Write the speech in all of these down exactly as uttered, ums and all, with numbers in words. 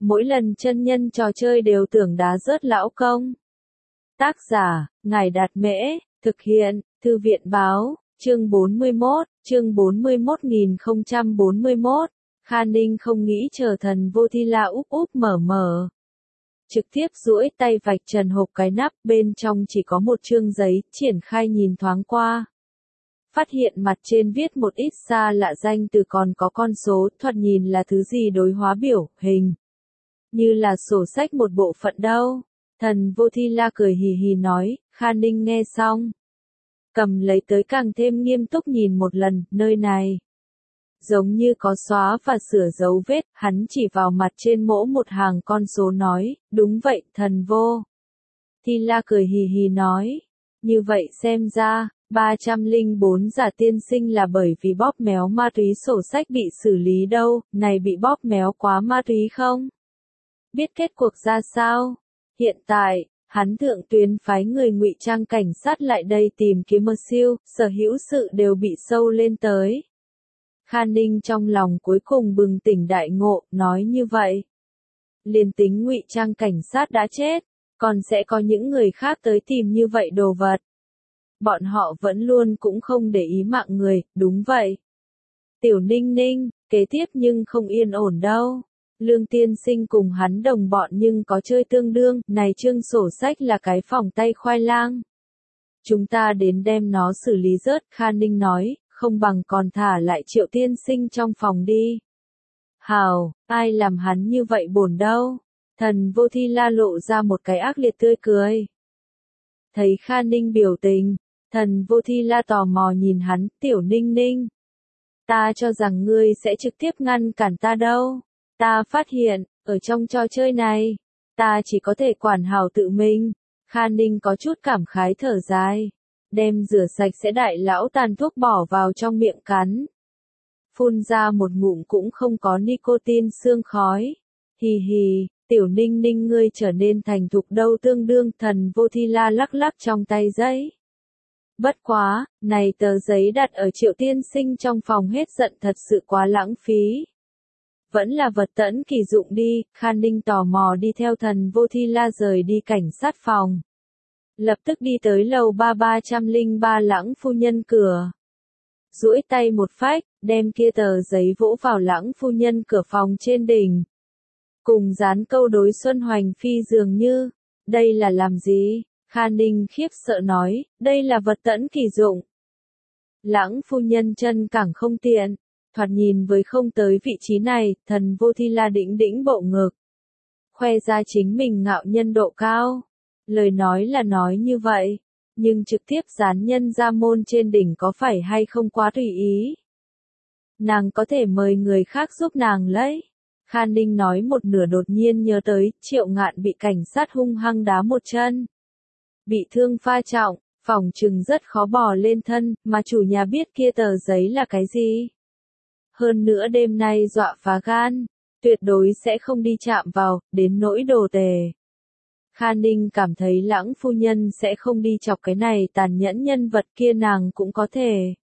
mỗi lần chân nhân trò chơi đều tưởng đá rớt lão công. Tác giả, Ngài Đạt Mễ, thực hiện, Thư viện Báo, chương bốn mươi mốt, chương bốn mươi mốt nghìn không trăm bốn mươi mốt, Kha Ninh không nghĩ chờ Thần Vô Thi La úp úp mở mở. Trực tiếp duỗi tay vạch trần hộp cái nắp, bên trong chỉ có một chương giấy, triển khai nhìn thoáng qua. Phát hiện mặt trên viết một ít xa lạ danh từ còn có con số, thoạt nhìn là thứ gì đối hóa biểu, hình. Như là sổ sách một bộ phận đâu. Thần Vô Thi La cười hì hì nói, Kha Ninh nghe xong. Cầm lấy tới càng thêm nghiêm túc nhìn một lần, nơi này. Giống như có xóa và sửa dấu vết, hắn chỉ vào mặt trên mỗ một hàng con số nói, đúng vậy, Thần Vô. Thi La cười hì hì nói, như vậy xem ra, ba trăm lẻ bốn giả tiên sinh là bởi vì bóp méo ma túy sổ sách bị xử lý đâu, này bị bóp méo quá ma túy không? Biết kết cuộc ra sao? Hiện tại, hắn thượng tuyến phái người ngụy trang cảnh sát lại đây tìm kiếm mơ siêu, sở hữu sự đều bị sâu lên tới. Kha Ninh trong lòng cuối cùng bừng tỉnh đại ngộ, nói như vậy. Liền tính ngụy trang cảnh sát đã chết, còn sẽ có những người khác tới tìm như vậy đồ vật. Bọn họ vẫn luôn cũng không để ý mạng người, đúng vậy. Tiểu Ninh Ninh, kế tiếp nhưng không yên ổn đâu. Lương tiên sinh cùng hắn đồng bọn nhưng có chơi tương đương, này chương sổ sách là cái phòng tay khoai lang. Chúng ta đến đem nó xử lý rớt, Kha Ninh nói, không bằng còn thả lại Triệu tiên sinh trong phòng đi. Hào, ai làm hắn như vậy bổn đâu? Thần Vô Thi La lộ ra một cái ác liệt tươi cười. Thấy Kha Ninh biểu tình, Thần Vô Thi La tò mò nhìn hắn, Tiểu Ninh Ninh. Ta cho rằng ngươi sẽ trực tiếp ngăn cản ta đâu. Ta phát hiện, ở trong trò chơi này, ta chỉ có thể quản hảo tự mình. Kha Ninh có chút cảm khái thở dài. Đem rửa sạch sẽ đại lão tàn thuốc bỏ vào trong miệng cắn. Phun ra một ngụm cũng không có nicotine sương khói. Hì hì, Tiểu Ninh Ninh ngươi trở nên thành thục đâu tương đương. Thần Vô Thi La lắc lắc trong tay giấy. Bất quá, này tờ giấy đặt ở Triệu tiên sinh trong phòng hết giận thật sự quá lãng phí. Vẫn là vật tẫn kỳ dụng đi, Kha Ninh tò mò đi theo Thần Vô Thi La rời đi cảnh sát phòng. Lập tức đi tới lầu ba ba trăm lẻ ba Lãng phu nhân cửa. Duỗi tay một phách, đem kia tờ giấy vỗ vào Lãng phu nhân cửa phòng trên đỉnh. Cùng dán câu đối Xuân Hoành Phi dường như, đây là làm gì? Kha Ninh khiếp sợ nói, đây là vật tẫn kỳ dụng. Lãng phu nhân chân cẳng không tiện, thoạt nhìn với không tới vị trí này, Thần Vô Thi La đĩnh đĩnh bộ ngực. Khoe ra chính mình ngạo nhân độ cao. Lời nói là nói như vậy, nhưng trực tiếp dán nhân ra môn trên đỉnh có phải hay không quá tùy ý. Nàng có thể mời người khác giúp nàng lấy. Kha Ninh nói một nửa đột nhiên nhớ tới, Triệu Ngạn bị cảnh sát hung hăng đá một chân. Bị thương pha trọng, phòng trừng rất khó bò lên thân, mà chủ nhà biết kia tờ giấy là cái gì. Hơn nữa đêm nay dọa phá gan, tuyệt đối sẽ không đi chạm vào, đến nỗi đồ tề. Kha Ninh cảm thấy Lãng phu nhân sẽ không đi chọc cái này tàn nhẫn nhân vật kia, nàng cũng có thể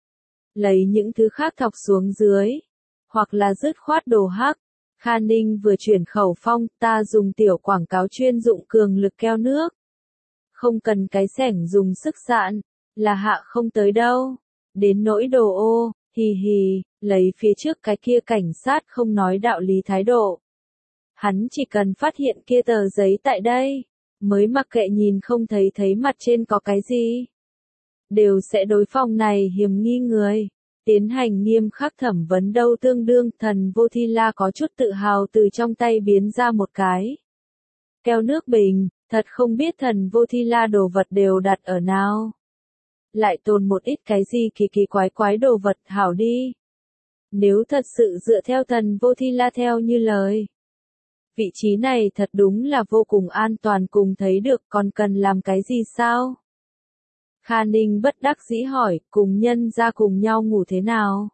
lấy những thứ khác thọc xuống dưới, hoặc là dứt khoát đồ hắc. Kha Ninh vừa chuyển khẩu phong, ta dùng tiểu quảng cáo chuyên dụng cường lực keo nước. Không cần cái xẻng dùng sức sạn, là hạ không tới đâu. Đến nỗi đồ ô, hì hì, lấy phía trước cái kia cảnh sát không nói đạo lý thái độ. Hắn chỉ cần phát hiện kia tờ giấy tại đây, mới mặc kệ nhìn không thấy thấy mặt trên có cái gì. Đều sẽ đối phòng này hiểm nghi người, tiến hành nghiêm khắc thẩm vấn đâu tương đương. Thần Vô Thi La có chút tự hào từ trong tay biến ra một cái keo nước bình, thật không biết Thần Vô Thi La đồ vật đều đặt ở nào. Lại tồn một ít cái gì kỳ kỳ quái quái đồ vật hảo đi. Nếu thật sự dựa theo Thần Vô Thi La theo như lời. Vị trí này thật đúng là vô cùng an toàn cùng thấy được, còn cần làm cái gì sao? Kha Ninh bất đắc dĩ hỏi, cùng nhân ra cùng nhau ngủ thế nào?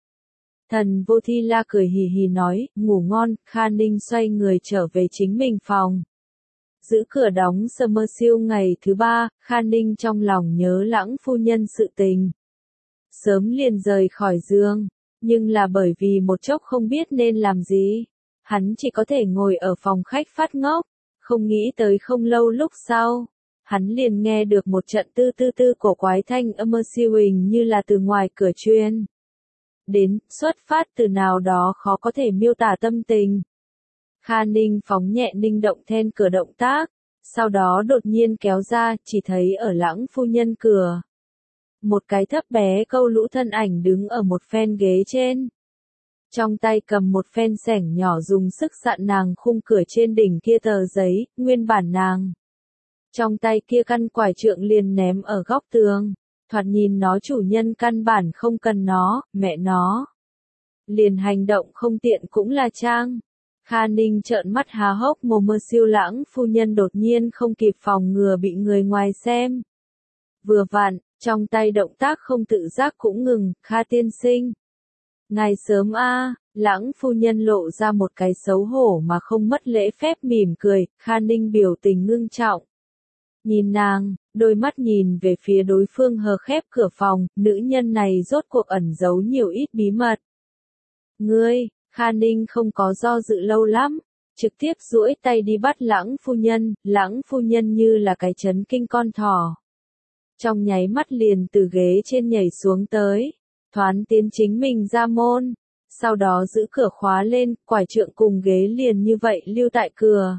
Thần Vô Thi La cười hì hì nói, ngủ ngon. Kha Ninh xoay người trở về chính mình phòng. Giữ cửa đóng summer siêu ngày thứ ba, Kha Ninh trong lòng nhớ Lãng phu nhân sự tình. Sớm liền rời khỏi giường, nhưng là bởi vì một chốc không biết nên làm gì. Hắn chỉ có thể ngồi ở phòng khách phát ngốc, không nghĩ tới không lâu lúc sau. Hắn liền nghe được một trận tư tư tư cổ quái thanh âm siêu hình như là từ ngoài cửa truyền đến, xuất phát từ nào đó khó có thể miêu tả tâm tình. Kha Ninh phóng nhẹ ninh động then cửa động tác, sau đó đột nhiên kéo ra, chỉ thấy ở Lãng phu nhân cửa. Một cái thấp bé câu lũ thân ảnh đứng ở một phen ghế trên. Trong tay cầm một phen xẻng nhỏ dùng sức dặn nàng khung cửa trên đỉnh kia tờ giấy, nguyên bản nàng. Trong tay kia căn quải trượng liền ném ở góc tường, thoạt nhìn nó chủ nhân căn bản không cần nó, mẹ nó. Liền hành động không tiện cũng là trang. Kha Ninh trợn mắt há hốc mồm, mơ siêu Lãng phu nhân đột nhiên không kịp phòng ngừa bị người ngoài xem. Vừa vặn, trong tay động tác không tự giác cũng ngừng, Kha tiên sinh. Ngài sớm a, Lãng phu nhân lộ ra một cái xấu hổ mà không mất lễ phép mỉm cười, Kha Ninh biểu tình ngưng trọng. Nhìn nàng, đôi mắt nhìn về phía đối phương hờ khép cửa phòng, nữ nhân này rốt cuộc ẩn giấu nhiều ít bí mật. Ngươi, Kha Ninh không có do dự lâu lắm, trực tiếp duỗi tay đi bắt Lãng phu nhân, Lãng phu nhân như là cái chấn kinh con thỏ. Trong nháy mắt liền từ ghế trên nhảy xuống tới, thoán tiến chính mình ra môn, sau đó giữ cửa khóa lên, quải trượng cùng ghế liền như vậy lưu tại cửa.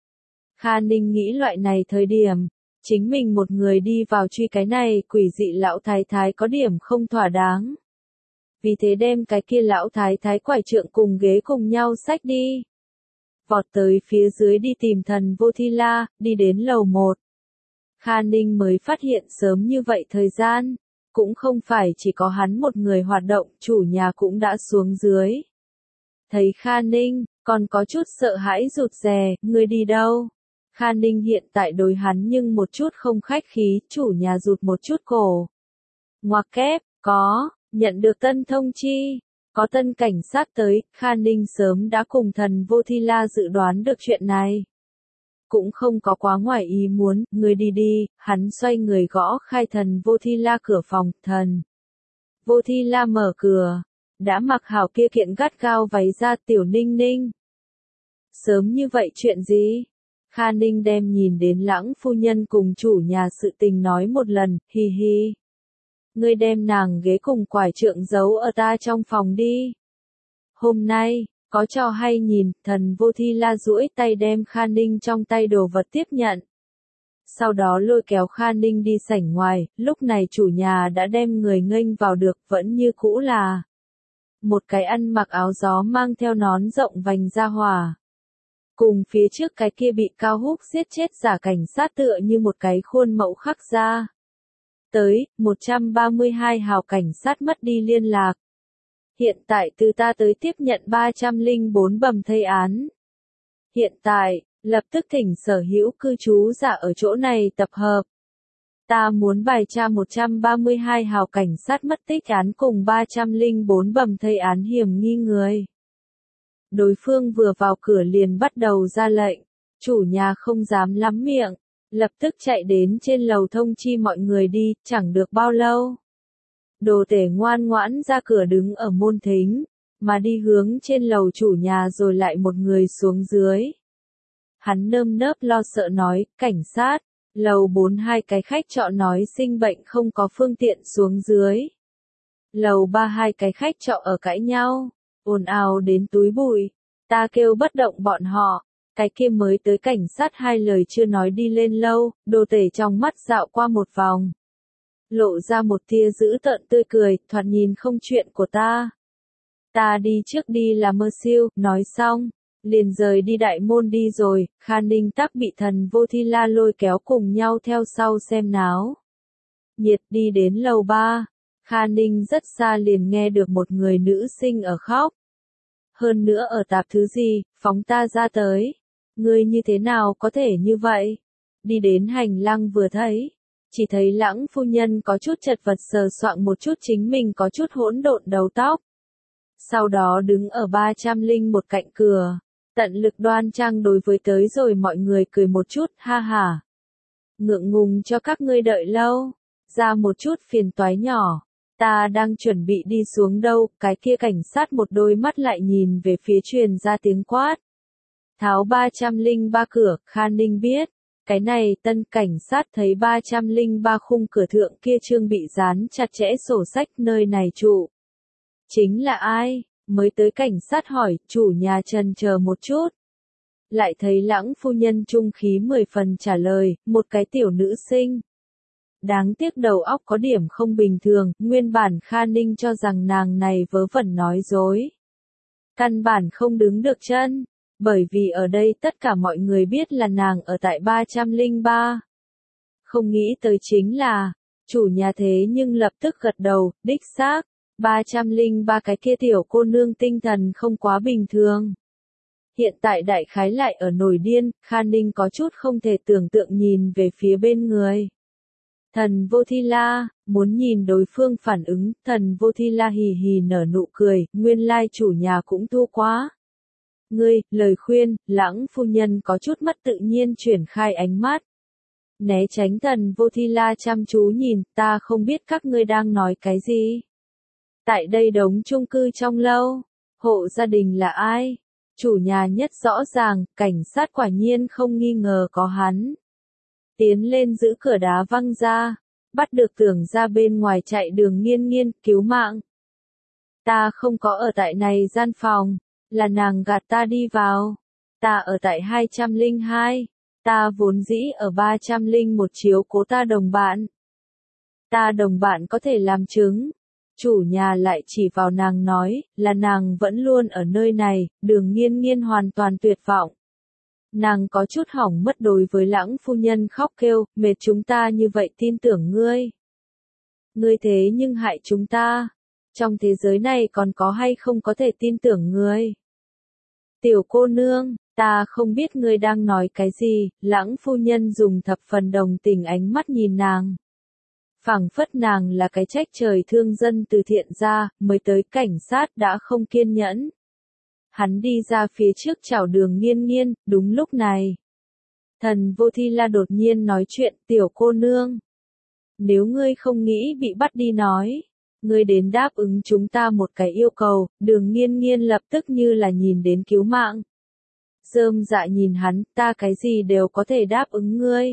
Kha Ninh nghĩ loại này thời điểm, chính mình một người đi vào truy cái này quỷ dị lão thái thái có điểm không thỏa đáng. Vì thế đem cái kia lão thái thái quải trượng cùng ghế cùng nhau xách đi. Vọt tới phía dưới đi tìm thần Vô Thi La, đi đến lầu một. Kha Ninh mới phát hiện sớm như vậy thời gian, cũng không phải chỉ có hắn một người hoạt động, chủ nhà cũng đã xuống dưới. Thấy Kha Ninh, còn có chút sợ hãi rụt rè, ngươi đi đâu? Kha Ninh hiện tại đối hắn nhưng một chút không khách khí, chủ nhà rụt một chút cổ. Ngoặc kép, có, nhận được tân thông chi, có tân cảnh sát tới, Kha Ninh sớm đã cùng thần Vô Thi La dự đoán được chuyện này. Cũng không có quá ngoài ý muốn, người đi đi, hắn xoay người gõ khai thần Vô Thi La cửa phòng, thần. Vô Thi La mở cửa, đã mặc hảo kia kiện gắt gao váy ra tiểu Ninh Ninh. Sớm như vậy chuyện gì? Kha Ninh đem nhìn đến Lãng phu nhân cùng chủ nhà sự tình nói một lần, hi hi. Ngươi đem nàng ghế cùng quải trượng giấu ở ta trong phòng đi. Hôm nay, có trò hay nhìn, thần Vô Thi La duỗi tay đem Kha Ninh trong tay đồ vật tiếp nhận. Sau đó lôi kéo Kha Ninh đi sảnh ngoài, lúc này chủ nhà đã đem người nghênh vào được, vẫn như cũ là một cái ăn mặc áo gió mang theo nón rộng vành ra hỏa. Cùng phía trước cái kia bị Cao Húc giết chết giả cảnh sát tựa như một cái khuôn mẫu khắc ra. Tới, một trăm ba mươi hai hào cảnh sát mất đi liên lạc. Hiện tại từ ta tới tiếp nhận ba trăm lẻ bốn bầm thây án. Hiện tại, lập tức thỉnh sở hữu cư trú giả ở chỗ này tập hợp. Ta muốn bài tra một trăm ba mươi hai hào cảnh sát mất tích án cùng ba trăm lẻ bốn bầm thây án hiểm nghi người. Đối phương vừa vào cửa liền bắt đầu ra lệnh, chủ nhà không dám lắm miệng, lập tức chạy đến trên lầu thông chi mọi người đi, chẳng được bao lâu. Đồ tể ngoan ngoãn ra cửa đứng ở môn thính, mà đi hướng trên lầu chủ nhà rồi lại một người xuống dưới. Hắn nơm nớp lo sợ nói, cảnh sát, lầu bốn hai cái khách trọ nói sinh bệnh không có phương tiện xuống dưới. Lầu ba hai cái khách trọ ở cãi nhau, ồn ào đến túi bụi, ta kêu bất động bọn họ. Cái kia mới tới cảnh sát hai lời chưa nói đi lên lâu, đồ tể trong mắt dạo qua một vòng. Lộ ra một tia dữ tợn tươi cười, thoạt nhìn không chuyện của ta. Ta đi trước đi là mơ siêu, nói xong, liền rời đi đại môn đi rồi, Kha Ninh tắc bị thần Vô Thi La lôi kéo cùng nhau theo sau xem náo. Nhiệt đi đến lầu ba, Kha Ninh rất xa liền nghe được một người nữ sinh ở khóc. Hơn nữa ở tạp thứ gì, phóng ta ra tới. Ngươi như thế nào có thể như vậy? Đi đến hành lang vừa thấy, chỉ thấy Lãng phu nhân có chút chật vật sờ soạng một chút chính mình có chút hỗn độn đầu tóc. Sau đó đứng ở ba trăm lẻ một cạnh cửa, tận lực đoan trang đối với tới rồi mọi người cười một chút, ha ha. Ngượng ngùng cho các ngươi đợi lâu, ra một chút phiền toái nhỏ, Ta đang chuẩn bị đi xuống đâu, cái kia cảnh sát một đôi mắt lại nhìn về phía truyền ra tiếng quát. Tháo ba trăm lẻ ba cửa, Kha Ninh biết. Cái này tân cảnh sát thấy ba trăm lẻ ba khung cửa thượng kia trương bị dán chặt chẽ sổ sách nơi này trụ. Chính là ai? Mới tới cảnh sát hỏi, chủ nhà trần chờ một chút. Lại thấy Lãng phu nhân trung khí mười phần trả lời, một cái tiểu nữ sinh. Đáng tiếc đầu óc có điểm không bình thường, nguyên bản Kha Ninh cho rằng nàng này vớ vẩn nói dối. Căn bản không đứng được chân, bởi vì ở đây tất cả mọi người biết là nàng ở tại ba trăm lẻ ba. Không nghĩ tới chính là, chủ nhà thế nhưng lập tức gật đầu, đích xác, ba trăm lẻ ba cái kia tiểu cô nương tinh thần không quá bình thường. Hiện tại đại khái lại ở nổi điên, Kha Ninh có chút không thể tưởng tượng nhìn về phía bên người. Thần Vô Thi La, muốn nhìn đối phương phản ứng, thần Vô Thi La hì hì nở nụ cười, nguyên lai chủ nhà cũng thu quá. Ngươi, lời khuyên, Lãng phu nhân có chút mất tự nhiên chuyển khai ánh mắt. Né tránh thần Vô Thi La chăm chú nhìn, ta không biết các ngươi đang nói cái gì. Tại đây đống chung cư trong lâu, hộ gia đình là ai? Chủ nhà nhất rõ ràng, cảnh sát quả nhiên không nghi ngờ có hắn. Tiến lên giữ cửa đá văng ra, bắt được tưởng ra bên ngoài chạy đường Nghiên Nghiên, cứu mạng. Ta không có ở tại này gian phòng, là nàng gạt ta đi vào. Ta ở tại hai trăm lẻ hai, ta vốn dĩ ở ba trăm lẻ một chiếu cố ta đồng bạn. Ta đồng bạn có thể làm chứng. Chủ nhà lại chỉ vào nàng nói, là nàng vẫn luôn ở nơi này, đường Nghiên Nghiên hoàn toàn tuyệt vọng. Nàng có chút hỏng mất đối với Lãng phu nhân khóc kêu, mệt chúng ta như vậy tin tưởng ngươi. Ngươi thế nhưng hại chúng ta. Trong thế giới này còn có hay không có thể tin tưởng ngươi. Tiểu cô nương, ta không biết ngươi đang nói cái gì, Lãng phu nhân dùng thập phần đồng tình ánh mắt nhìn nàng. Phảng phất nàng là cái trách trời thương dân từ thiện ra, mới tới cảnh sát đã không kiên nhẫn. Hắn đi ra phía trước chào đường Nghiên Nghiên, đúng lúc này. Thần Vô Thi La đột nhiên nói chuyện, tiểu cô nương. Nếu ngươi không nghĩ bị bắt đi nói, ngươi đến đáp ứng chúng ta một cái yêu cầu, đường Nghiên Nghiên lập tức như là nhìn đến cứu mạng. Rơm dạ nhìn hắn, ta cái gì đều có thể đáp ứng ngươi.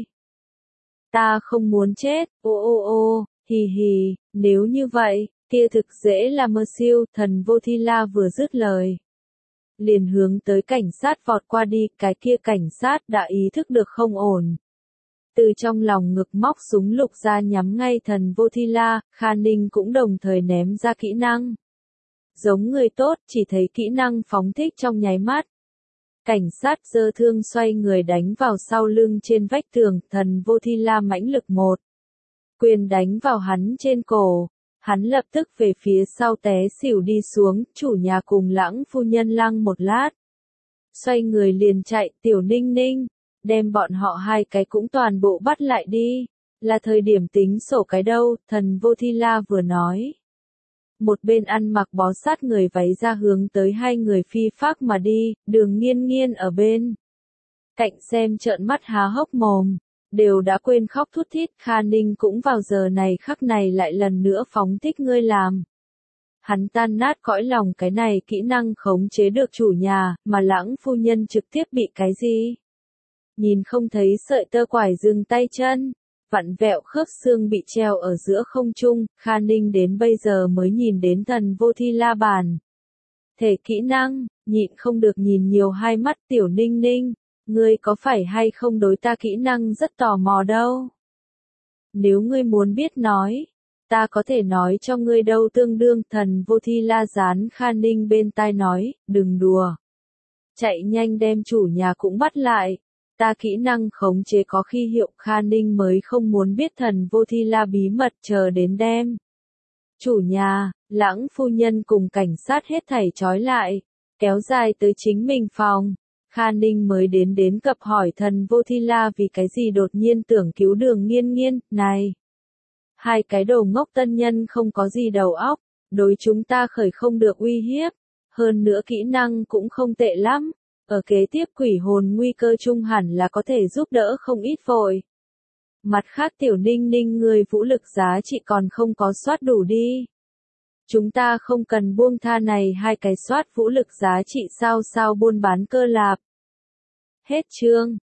Ta không muốn chết, ô ô ô, hì hì, nếu như vậy, kia thực dễ là mơ siêu, thần Vô Thi La vừa dứt lời. Liền hướng tới cảnh sát vọt qua đi, cái kia cảnh sát đã ý thức được không ổn. Từ trong lòng ngực móc súng lục ra nhắm ngay thần Vô Thi La, Kha Ninh cũng đồng thời ném ra kỹ năng. Giống người tốt, chỉ thấy kỹ năng phóng thích trong nháy mắt. Cảnh sát giơ thương xoay người đánh vào sau lưng trên vách tường, thần Vô Thi La mãnh lực một. Quyền đánh vào hắn trên cổ. Hắn lập tức về phía sau té xỉu đi xuống, chủ nhà cùng Lãng phu nhân lăng một lát. Xoay người liền chạy, tiểu Ninh Ninh, đem bọn họ hai cái cũng toàn bộ bắt lại đi, là thời điểm tính sổ cái đâu, thần Vô Thi La vừa nói. Một bên ăn mặc bó sát người váy ra hướng tới hai người phi phác mà đi, đường Nghiên Nghiên ở bên. Cạnh xem trợn mắt há hốc mồm. Đều đã quên khóc thút thít, Kha Ninh cũng vào giờ này khắc này lại lần nữa phóng thích ngươi làm. Hắn tan nát cõi lòng cái này kỹ năng khống chế được chủ nhà, mà Lãng phu nhân trực tiếp bị cái gì? Nhìn không thấy sợi tơ quải dừng tay chân, vặn vẹo khớp xương bị treo ở giữa không trung, Kha Ninh đến bây giờ mới nhìn đến thần Vô Thi La bàn. Thể kỹ năng, nhịn không được nhìn nhiều hai mắt tiểu Ninh Ninh. Ngươi có phải hay không đối ta kỹ năng rất tò mò đâu. Nếu ngươi muốn biết nói, ta có thể nói cho ngươi đâu tương đương thần Vô Thi La dán Kha Ninh bên tai nói, đừng đùa. Chạy nhanh đem chủ nhà cũng bắt lại. Ta kỹ năng khống chế có khi hiệu Kha Ninh mới không muốn biết thần Vô Thi La bí mật chờ đến đem. Chủ nhà, Lãng phu nhân cùng cảnh sát hết thảy trói lại, kéo dài tới chính mình phòng. Kha Ninh mới đến đến cập hỏi thần Vô Thi La vì cái gì đột nhiên tưởng cứu đường Nghiên Nghiên, này. Hai cái đồ ngốc tân nhân không có gì đầu óc, đối chúng ta khởi không được uy hiếp, hơn nữa kỹ năng cũng không tệ lắm, ở kế tiếp quỷ hồn nguy cơ chung hẳn là có thể giúp đỡ không ít vội. Mặt khác tiểu Ninh Ninh người vũ lực giá trị còn không có soát đủ đi. Chúng ta không cần buông tha này hai cái soát vũ lực giá trị sao sao buôn bán cơ lạp. Hết chương.